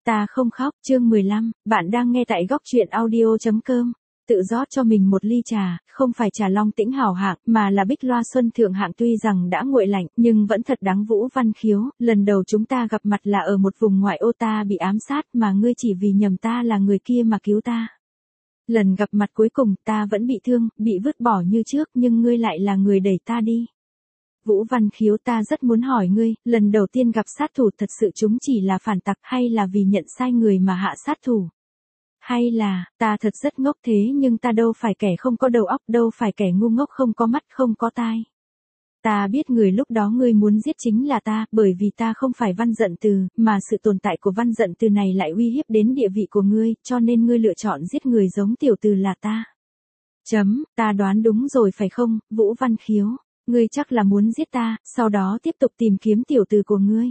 Ta không khóc, chương 15, bạn đang nghe tại góc truyện audio.com. Tự rót cho mình một ly trà, không phải trà Long Tĩnh hảo hạng, mà là Bích Loa Xuân thượng hạng, tuy rằng đã nguội lạnh, nhưng vẫn thật đáng. Vũ Văn Khiếu, lần đầu chúng ta gặp mặt là ở một vùng ngoại ô, ta bị ám sát mà ngươi chỉ vì nhầm ta là người kia mà cứu ta. Lần gặp mặt cuối cùng ta vẫn bị thương, bị vứt bỏ như trước, nhưng ngươi lại là người đẩy ta đi. Vũ Văn Khiếu, ta rất muốn hỏi ngươi, lần đầu tiên gặp sát thủ thật sự chúng chỉ là phản tặc, hay là vì nhận sai người mà hạ sát thủ? Hay là, ta thật rất ngốc thế nhưng ta đâu phải kẻ không có đầu óc, đâu phải kẻ ngu ngốc không có mắt không có tai. Ta biết người lúc đó ngươi muốn giết chính là ta, bởi vì ta không phải Văn Dận Từ, mà sự tồn tại của Văn Dận Từ này lại uy hiếp đến địa vị của ngươi, cho nên ngươi lựa chọn giết người giống tiểu từ là ta. Ta đoán đúng rồi phải không, Vũ Văn Khiếu? Ngươi chắc là muốn giết ta, sau đó tiếp tục tìm kiếm tiểu từ của ngươi.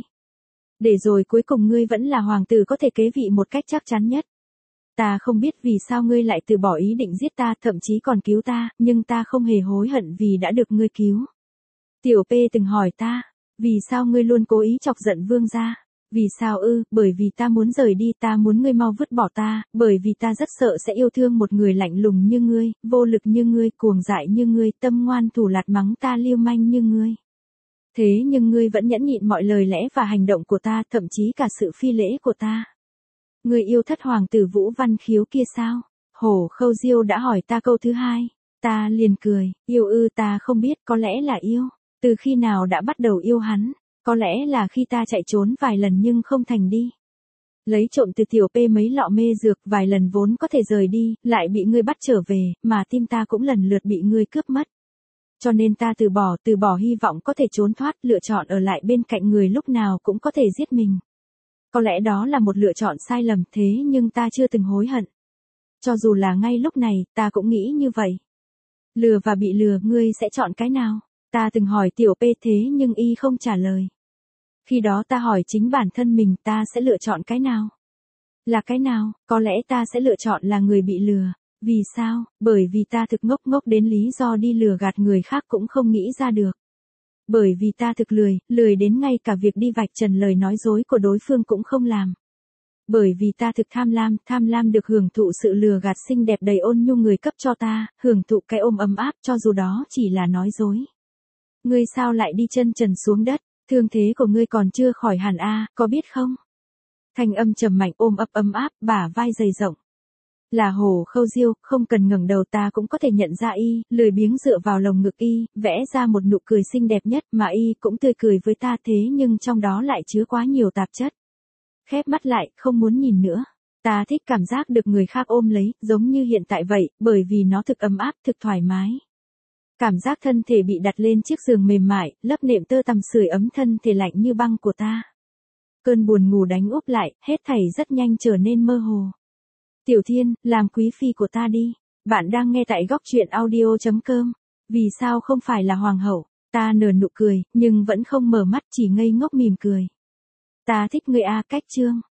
Để rồi cuối cùng ngươi vẫn là hoàng tử có thể kế vị một cách chắc chắn nhất. Ta không biết vì sao ngươi lại từ bỏ ý định giết ta, thậm chí còn cứu ta, nhưng ta không hề hối hận vì đã được ngươi cứu. Tiểu P từng hỏi ta, vì sao ngươi luôn cố ý chọc giận vương gia? Vì sao ư? Bởi vì ta muốn rời đi, ta muốn ngươi mau vứt bỏ ta, bởi vì ta rất sợ sẽ yêu thương một người lạnh lùng như ngươi, vô lực như ngươi, cuồng dại như ngươi, tâm ngoan thủ lạt mắng ta lưu manh như ngươi. Thế nhưng ngươi vẫn nhẫn nhịn mọi lời lẽ và hành động của ta, thậm chí cả sự phi lễ của ta. Ngươi yêu thất hoàng tử Vũ Văn Khiếu kia sao? Hổ Khâu Diêu đã hỏi ta câu thứ hai. Ta liền cười, yêu ư, ta không biết, có lẽ là yêu. Từ khi nào đã bắt đầu yêu hắn? Có lẽ là khi ta chạy trốn vài lần nhưng không thành đi. Lấy trộm từ tiểu P mấy lọ mê dược, vài lần vốn có thể rời đi, lại bị ngươi bắt trở về, mà tim ta cũng lần lượt bị ngươi cướp mất. Cho nên ta từ bỏ hy vọng có thể trốn thoát, lựa chọn ở lại bên cạnh người lúc nào cũng có thể giết mình. Có lẽ đó là một lựa chọn sai lầm, thế nhưng ta chưa từng hối hận. Cho dù là ngay lúc này, ta cũng nghĩ như vậy. Lừa và bị lừa, ngươi sẽ chọn cái nào? Ta từng hỏi tiểu P thế nhưng y không trả lời. Khi đó ta hỏi chính bản thân mình, ta sẽ lựa chọn cái nào? Là cái nào? Có lẽ ta sẽ lựa chọn là người bị lừa. Vì sao? Bởi vì ta thực ngốc đến lý do đi lừa gạt người khác cũng không nghĩ ra được. Bởi vì ta thực lười đến ngay cả việc đi vạch trần lời nói dối của đối phương cũng không làm. Bởi vì ta thực tham lam được hưởng thụ sự lừa gạt xinh đẹp đầy ôn nhu người cấp cho ta, hưởng thụ cái ôm ấm áp cho dù đó chỉ là nói dối. Ngươi sao lại đi chân trần xuống đất, thương thế của ngươi còn chưa khỏi hẳn a, có biết không? Thanh âm trầm mạnh ôm ấp ấm áp, bả vai dày rộng. Là Hổ Khâu Diêu, không cần ngẩng đầu ta cũng có thể nhận ra y, lười biếng dựa vào lồng ngực y, vẽ ra một nụ cười xinh đẹp nhất mà y cũng tươi cười với ta, thế nhưng trong đó lại chứa quá nhiều tạp chất. Khép mắt lại, không muốn nhìn nữa. Ta thích cảm giác được người khác ôm lấy, giống như hiện tại vậy, bởi vì nó thực ấm áp, thực thoải mái. Cảm giác thân thể bị đặt lên chiếc giường mềm mại, lấp nệm tơ tằm sưởi ấm thân thể lạnh như băng của ta. Cơn buồn ngủ đánh úp lại, hết thảy rất nhanh trở nên mơ hồ. Tiểu Thiên, làm quý phi của ta đi. Bạn đang nghe tại góc truyện audio.com. Vì sao không phải là hoàng hậu? Ta nở nụ cười, nhưng vẫn không mở mắt, chỉ ngây ngốc mỉm cười. Ta thích ngươi a, cách chương.